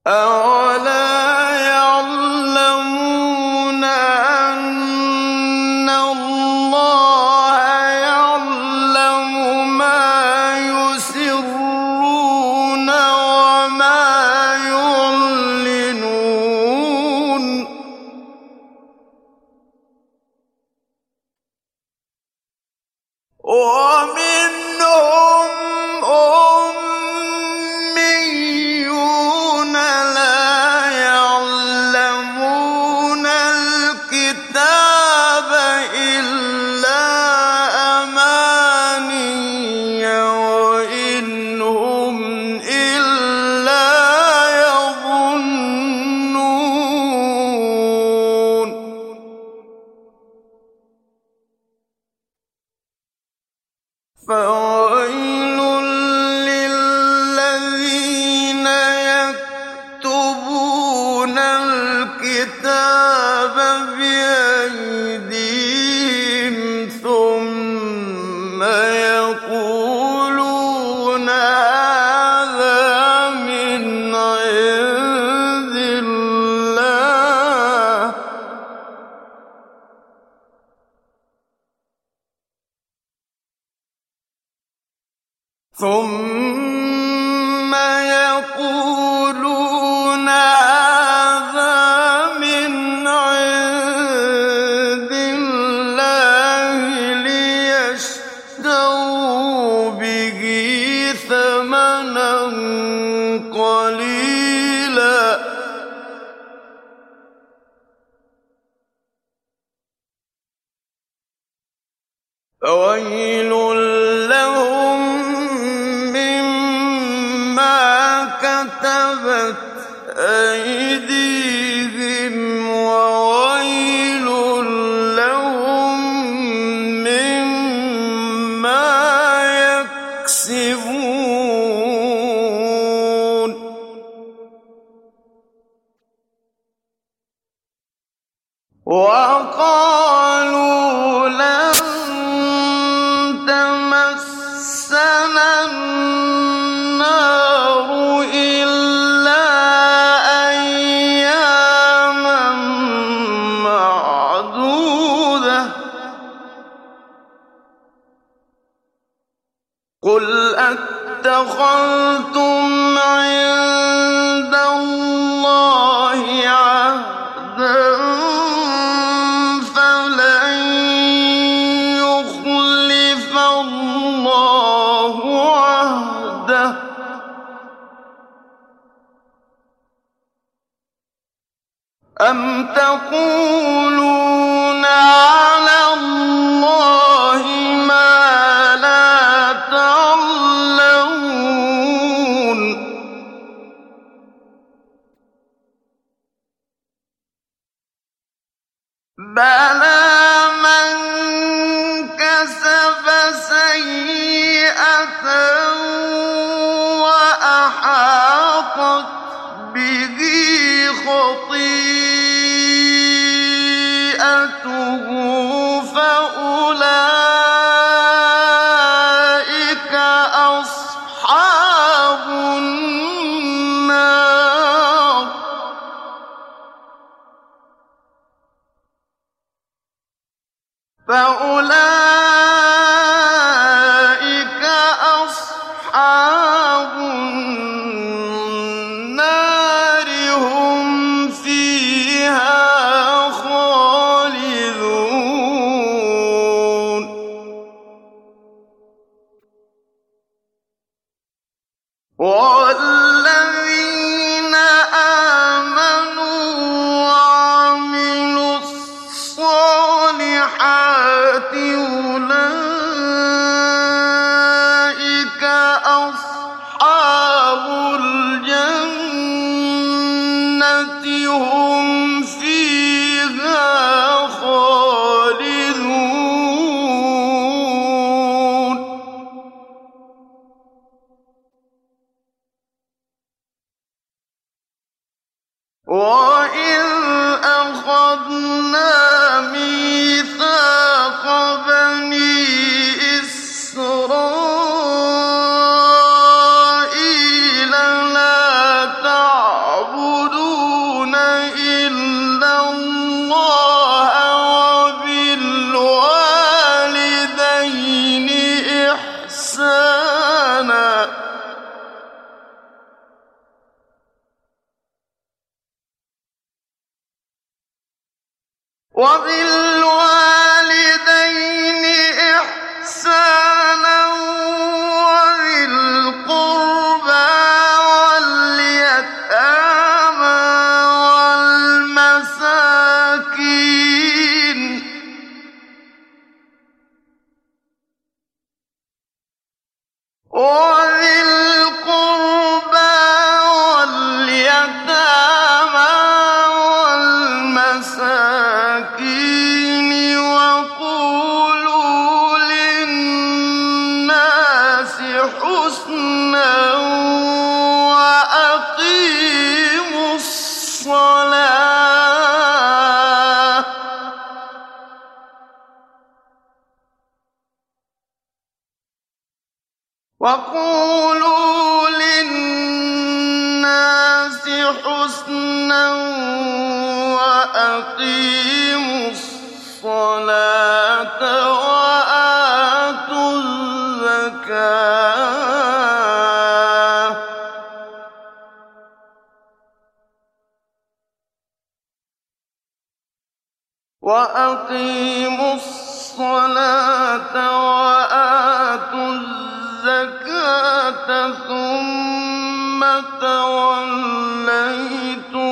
أَوَلَا يَعْلَمُونَ أَنَّ اللَّهَ يَعْلَمُ مَا يُسِرُّونَ وَمَا يُعْلِنُونَ وَمِنْهُمْ أُمِّيُّونَ لَا يَعْلَمُونَ الْكِتَابَ إِلَّا أَمَانِيَّ وَإِنْ هُمْ إِلَّا يَظُنُّونَ فَوَيْلٌ لِّلَّذِينَ يَكْتُبُونَ الْكِتَابَ بِأَيْدِيهِمْ ثُمَّ يَقُولُونَ هَٰذَا مِنْ عِندِ اللَّهِ لِيَشْتَرُوا بِهِ ثَمَنًا قَلِيلًا ۖ فَوَيْلٌ لَّهُم مِّمَّا كَتَبَتْ أَيْدِيهِمْ وَوَيْلٌ لَّهُم مِّمَّا يَكْسِبُونَ وَقَالُوا لَن تَمَسَّنَا النَّارُ إِلَّا أَيَّامًا مَّعْدُودَةً ۚ قُلْ أَتَّخَذْتُمْ عِندَ اللَّهِ عَهْدًا فَلَن يُخْلِفَ اللَّهُ عَهْدَهُ ۖ أَمْ تَقُولُونَ عَلَى اللَّهِ مَا لَا تَعْلَمُونَ بَلَىٰ مَن كَسَبَ سَيِّئَةً وَأَحَاطَتْ بِهِ خَطِيئَتُهُ فَأُولَٰئِكَ أَصْحَابُ النَّارِ هُمْ فِيهَا خَالِدُونَ وَالَّذِينَ آمَنُوا وَعَمِلُوا الصَّالِحَاتِ أُولَٰئِكَ أَصْحَابُ الْجَنَّةِ هُمْ فِيهَا خَالِدُونَ وَإِذْ أَخَذْنَا مِيثَاقَ بَنِي إِسْرَائِيلَ لَا تَعْبُدُونَ وبالوالدين إحسانا وذي القربى واليتامى والمساكين وقولوا للناس حسنا وأقيموا الصلاة وقولوا للناس حسنا وأقيموا الصلاة وآتوا الزكاة وأقيموا الصلاة وآتوا الزكاة ثم توليتم